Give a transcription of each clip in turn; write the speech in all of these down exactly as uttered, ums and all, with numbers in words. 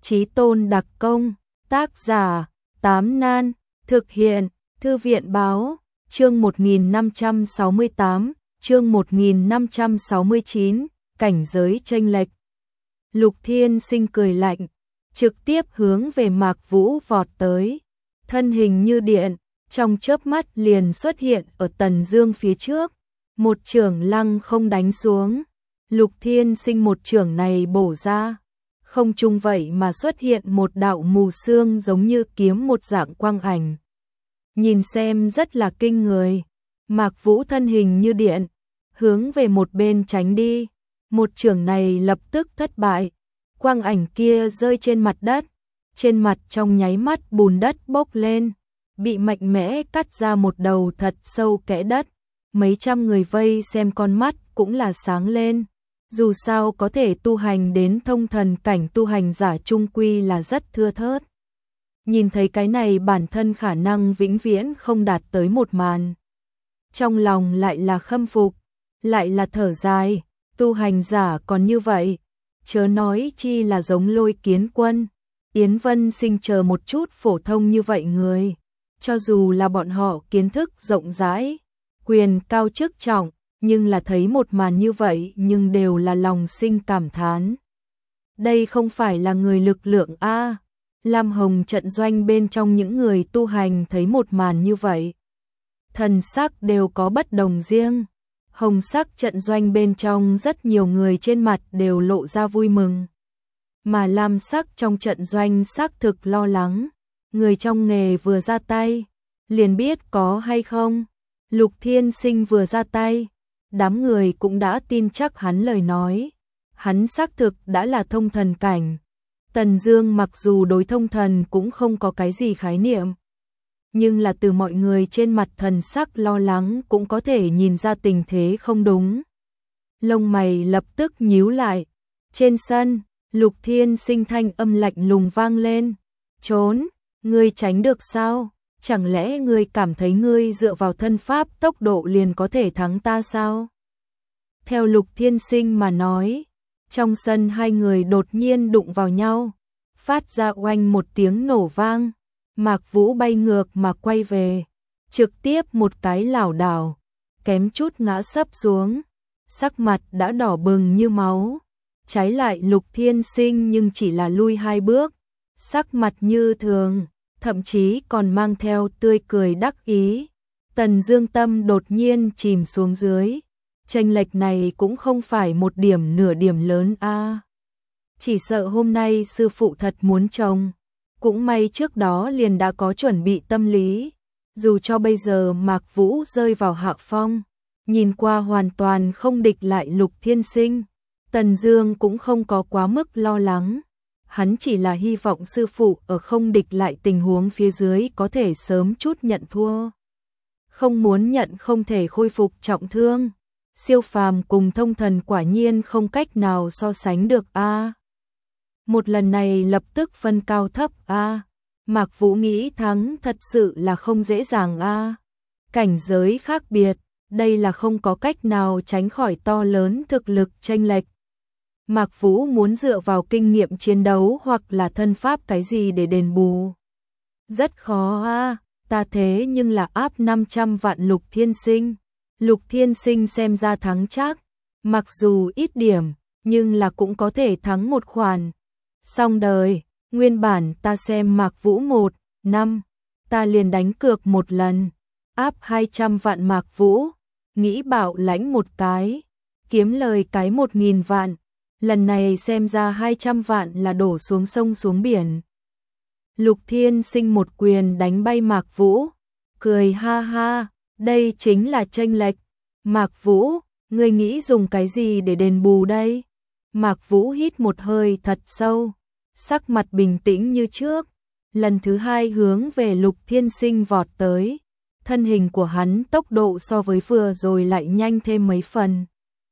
Chí tôn đặc công, tác giả, Tám Nan, thực hiện, Thư viện báo, chương một nghìn năm trăm sáu mươi tám, chương một nghìn năm trăm sáu mươi chín, cảnh giới chênh lệch. Lục Thiên Sinh cười lạnh, trực tiếp hướng về Mạc Vũ vọt tới, thân hình như điện, trong chớp mắt liền xuất hiện ở Tần Dương phía trước, một chưởng lăng không đánh xuống. Lục Thiên Sinh một chưởng này bổ ra, không trung vậy mà xuất hiện một đạo mù sương giống như kiếm một dạng quang ảnh. Nhìn xem rất là kinh người, Mạc Vũ thân hình như điện, hướng về một bên tránh đi, một chưởng này lập tức thất bại, quang ảnh kia rơi trên mặt đất, trên mặt trong nháy mắt bùn đất bốc lên, bị mạnh mẽ cắt ra một đầu thật sâu kẽ đất, mấy trăm người vây xem con mắt cũng là sáng lên. Dù sao có thể tu hành đến thông thần cảnh tu hành giả trung quy là rất thưa thớt. Nhìn thấy cái này bản thân khả năng vĩnh viễn không đạt tới một màn. Trong lòng lại là khâm phục, lại là thở dài, tu hành giả còn như vậy, chớ nói chi là giống Lôi Kiến Quân, Yến Vân Sinh chờ một chút phổ thông như vậy người. Cho dù là bọn họ kiến thức rộng rãi, quyền cao chức trọng, nhưng là thấy một màn như vậy nhưng đều là lòng sinh cảm thán. Đây không phải là người lực lượng A. Lam Hồng trận doanh bên trong những người tu hành thấy một màn như vậy, thần sắc đều có bất đồng riêng. Hồng sắc trận doanh bên trong rất nhiều người trên mặt đều lộ ra vui mừng. Mà lam sắc trong trận doanh xác thực lo lắng, người trong nghề vừa ra tay, liền biết có hay không. Lục Thiên Sinh vừa ra tay, đám người cũng đã tin chắc hắn lời nói. Hắn xác thực đã là thông thần cảnh. Tần Dương mặc dù đối thông thần cũng không có cái gì khái niệm, nhưng là từ mọi người trên mặt thần sắc lo lắng cũng có thể nhìn ra tình thế không đúng. Lông mày lập tức nhíu lại. Trên sân, Lục Thiên Sinh thanh âm lạnh lùng vang lên. Trốn, ngươi tránh được sao? Chẳng lẽ ngươi cảm thấy ngươi dựa vào thân pháp tốc độ liền có thể thắng ta sao? Theo Lục Thiên Sinh mà nói, trong sân hai người đột nhiên đụng vào nhau, phát ra oanh một tiếng nổ vang, Mạc Vũ bay ngược mà quay về, trực tiếp một cái lảo đảo, kém chút ngã sấp xuống, sắc mặt đã đỏ bừng như máu. Trái lại Lục Thiên Sinh nhưng chỉ là lui hai bước, sắc mặt như thường, thậm chí còn mang theo tươi cười đắc ý. Tần Dương tâm đột nhiên chìm xuống dưới. Chênh lệch này cũng không phải một điểm nửa điểm lớn a. À. Chỉ sợ hôm nay sư phụ thật muốn trông, cũng may trước đó liền đã có chuẩn bị tâm lý. Dù cho bây giờ Mạc Vũ rơi vào hạ phong, nhìn qua hoàn toàn không địch lại Lục Thiên Sinh, Tần Dương cũng không có quá mức lo lắng. Hắn chỉ là hy vọng sư phụ ở không địch lại tình huống phía dưới có thể sớm chút nhận thua. Không muốn nhận không thể khôi phục trọng thương. Siêu phàm cùng thông thần quả nhiên không cách nào so sánh được a. À. Một lần này lập tức phân cao thấp a. À. Mạc Vũ nghĩ thắng thật sự là không dễ dàng a. À. Cảnh giới khác biệt, đây là không có cách nào tránh khỏi to lớn thực lực chênh lệch. Mạc Vũ muốn dựa vào kinh nghiệm chiến đấu hoặc là thân pháp cái gì để đền bù. Rất khó a, à. Ta thế nhưng là áp năm trăm vạn Lục Thiên Sinh. Lục Thiên Sinh xem ra thắng chắc, mặc dù ít điểm, nhưng là cũng có thể thắng một khoản. Xong đời, nguyên bản ta xem Mạc Vũ một, năm, ta liền đánh cược một lần, áp hai trăm vạn Mạc Vũ, nghĩ bảo lãnh một cái, kiếm lời cái một nghìn vạn, lần này xem ra hai trăm vạn là đổ xuống sông xuống biển. Lục Thiên Sinh một quyền đánh bay Mạc Vũ, cười ha ha. Đây chính là chênh lệch. Mạc Vũ, ngươi nghĩ dùng cái gì để đền bù đây? Mạc Vũ hít một hơi thật sâu, sắc mặt bình tĩnh như trước, lần thứ hai hướng về Lục Thiên Sinh vọt tới. Thân hình của hắn tốc độ so với vừa rồi lại nhanh thêm mấy phần.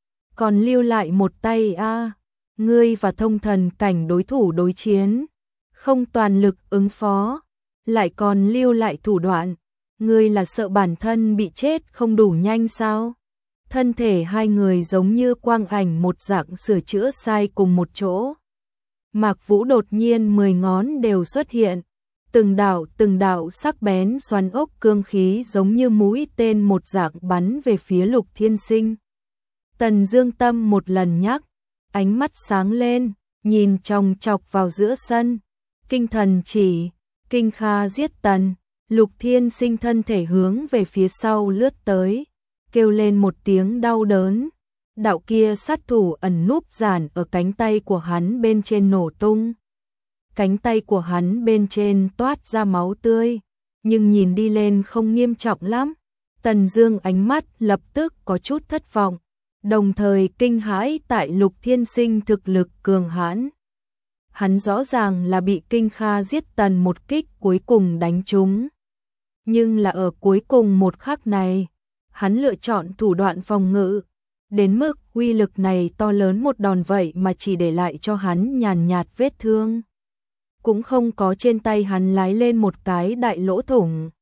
Còn lưu lại một tay a, à, ngươi và thông thần cảnh đối thủ đối chiến, không toàn lực ứng phó, lại còn lưu lại thủ đoạn. Ngươi là sợ bản thân bị chết không đủ nhanh sao? Thân thể hai người giống như quang ảnh một dạng sửa chữa sai cùng một chỗ. Mạc Vũ đột nhiên mười ngón đều xuất hiện, từng đạo từng đạo sắc bén xoắn ốc cương khí giống như mũi tên một dạng bắn về phía Lục Thiên Sinh. Tần Dương tâm một lần nhắc, ánh mắt sáng lên, nhìn chòng chọc vào giữa sân. Kinh thần chỉ, kinh kha giết tần. Lục Thiên Sinh thân thể hướng về phía sau lướt tới, kêu lên một tiếng đau đớn. Đạo kia sát thủ ẩn núp giản ở cánh tay của hắn bên trên nổ tung. Cánh tay của hắn bên trên toát ra máu tươi, nhưng nhìn đi lên không nghiêm trọng lắm. Tần Dương ánh mắt lập tức có chút thất vọng, đồng thời kinh hãi tại Lục Thiên Sinh thực lực cường hãn. Hắn rõ ràng là bị Kinh Kha giết tần một kích cuối cùng đánh trúng. Nhưng là ở cuối cùng một khắc này, hắn lựa chọn thủ đoạn phòng ngự. Đến mức uy lực này to lớn một đòn vậy mà chỉ để lại cho hắn nhàn nhạt vết thương. Cũng không có trên tay hắn lái lên một cái đại lỗ thủng.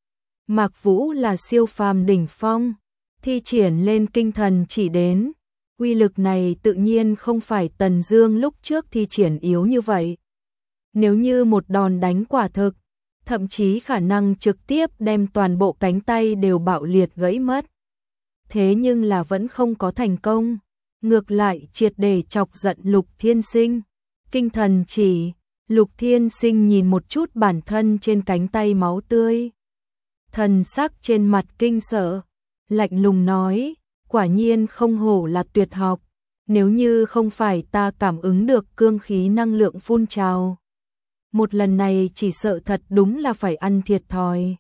Mạc Vũ là siêu phàm đỉnh phong, thi triển lên kinh thần chỉ đến. Uy lực này tự nhiên không phải Tần Dương lúc trước thi triển yếu như vậy. Nếu như một đòn đánh quả thực, thậm chí khả năng trực tiếp đem toàn bộ cánh tay đều bạo liệt gãy mất. Thế nhưng là vẫn không có thành công, ngược lại triệt để chọc giận Lục Thiên Sinh. Kinh thần chỉ, Lục Thiên Sinh nhìn một chút bản thân trên cánh tay máu tươi. Thần sắc trên mặt kinh sợ, lạnh lùng nói, quả nhiên không hổ là tuyệt học, nếu như không phải ta cảm ứng được cương khí năng lượng phun trào. Một lần này chỉ sợ thật đúng là phải ăn thiệt thòi.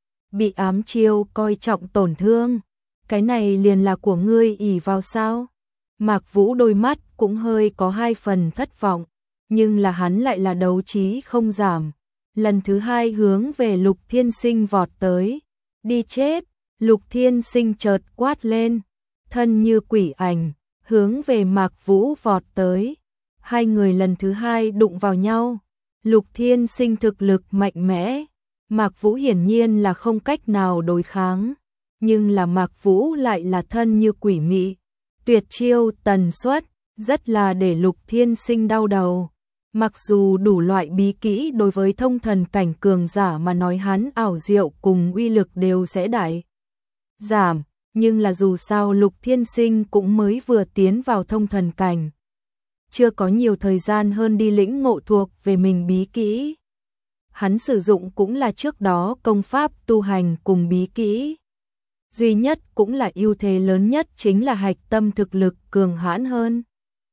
Bị ám chiêu coi trọng tổn thương, cái này liền là của ngươi ỷ vào sao? Mạc Vũ đôi mắt cũng hơi có hai phần thất vọng, nhưng là hắn lại là đấu trí không giảm. Lần thứ hai hướng về Lục Thiên Sinh vọt tới. Đi chết! Lục Thiên Sinh chợt quát lên, thân như quỷ ảnh, hướng về Mạc Vũ vọt tới. Hai người lần thứ hai đụng vào nhau. Lục Thiên Sinh thực lực mạnh mẽ, Mạc Vũ hiển nhiên là không cách nào đối kháng, nhưng là Mạc Vũ lại là thân như quỷ mị, tuyệt chiêu tần suất rất là để Lục Thiên Sinh đau đầu. Mặc dù đủ loại bí kỹ đối với thông thần cảnh cường giả mà nói hắn ảo diệu cùng uy lực đều sẽ đại giảm, nhưng là dù sao Lục Thiên Sinh cũng mới vừa tiến vào thông thần cảnh, chưa có nhiều thời gian hơn đi lĩnh ngộ thuộc về mình bí kỹ. Hắn sử dụng cũng là trước đó công pháp tu hành cùng bí kỹ. Duy nhất cũng là ưu thế lớn nhất chính là hạch tâm thực lực cường hãn hơn.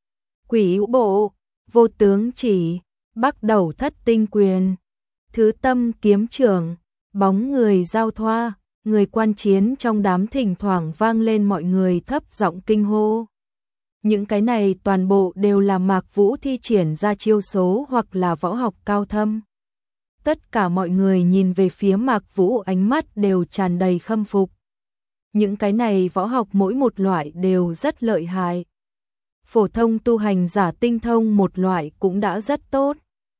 Quỷ hữu bộ, vô tướng chỉ, bắc đầu thất tinh quyền, thứ tâm kiếm trưởng, bóng người giao thoa, người quan chiến trong đám thỉnh thoảng vang lên mọi người thấp giọng kinh hô. Những cái này toàn bộ đều là Mạc Vũ thi triển ra chiêu số hoặc là võ học cao thâm. Tất cả mọi người nhìn về phía Mạc Vũ ánh mắt đều tràn đầy khâm phục. Những cái này võ học mỗi một loại đều rất lợi hại. Phổ thông tu hành giả tinh thông một loại cũng đã rất tốt.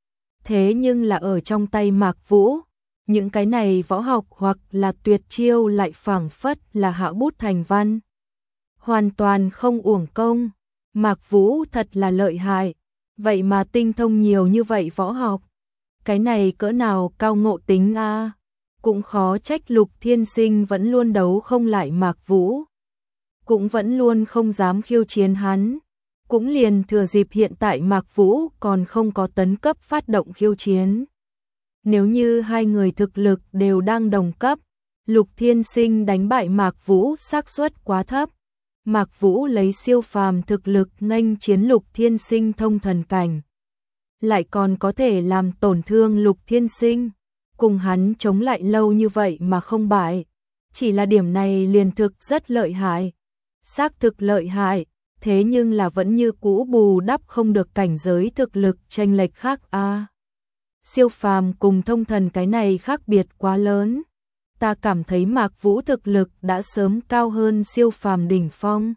Thế nhưng là ở trong tay Mạc Vũ, những cái này võ học hoặc là tuyệt chiêu lại phảng phất là hạ bút thành văn. Hoàn toàn không uổng công. Mạc Vũ thật là lợi hại, vậy mà tinh thông nhiều như vậy võ học. Cái này cỡ nào cao ngộ tính a, à? Cũng khó trách Lục Thiên Sinh vẫn luôn đấu không lại Mạc Vũ, cũng vẫn luôn không dám khiêu chiến hắn. Cũng liền thừa dịp hiện tại Mạc Vũ còn không có tấn cấp phát động khiêu chiến. Nếu như hai người thực lực đều đang đồng cấp, Lục Thiên Sinh đánh bại Mạc Vũ xác suất quá thấp. Mạc Vũ lấy siêu phàm thực lực nghênh chiến Lục Thiên Sinh thông thần cảnh, lại còn có thể làm tổn thương Lục Thiên Sinh, cùng hắn chống lại lâu như vậy mà không bại, chỉ là điểm này liền thực rất lợi hại. Xác thực lợi hại, thế nhưng là vẫn như cũ bù đắp không được cảnh giới thực lực chênh lệch khác a. À, siêu phàm cùng thông thần cái này khác biệt quá lớn. Ta cảm thấy Mạc Vũ thực lực đã sớm cao hơn siêu phàm đỉnh phong.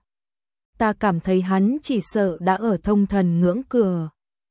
Ta cảm thấy hắn chỉ sợ đã ở thông thần ngưỡng cửa,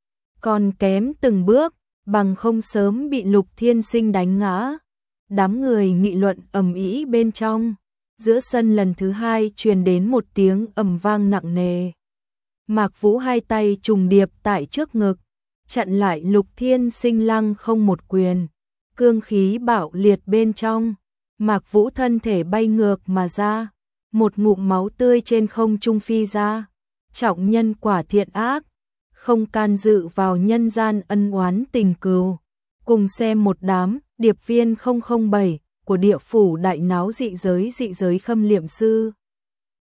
còn kém từng bước, bằng không sớm bị Lục Thiên Sinh đánh ngã. Đám người nghị luận ầm ĩ bên trong, giữa sân lần thứ hai truyền đến một tiếng ầm vang nặng nề. Mạc Vũ hai tay trùng điệp tại trước ngực, chặn lại Lục Thiên Sinh lăng không một quyền, cương khí bạo liệt bên trong, Mạc Vũ thân thể bay ngược mà ra, một ngụm máu tươi trên không trung phi ra, trọng nhân quả thiện ác, không can dự vào nhân gian ân oán tình cừu, cùng xem một đám điệp viên không không bảy của địa phủ đại náo dị giới dị giới khâm liệm sư.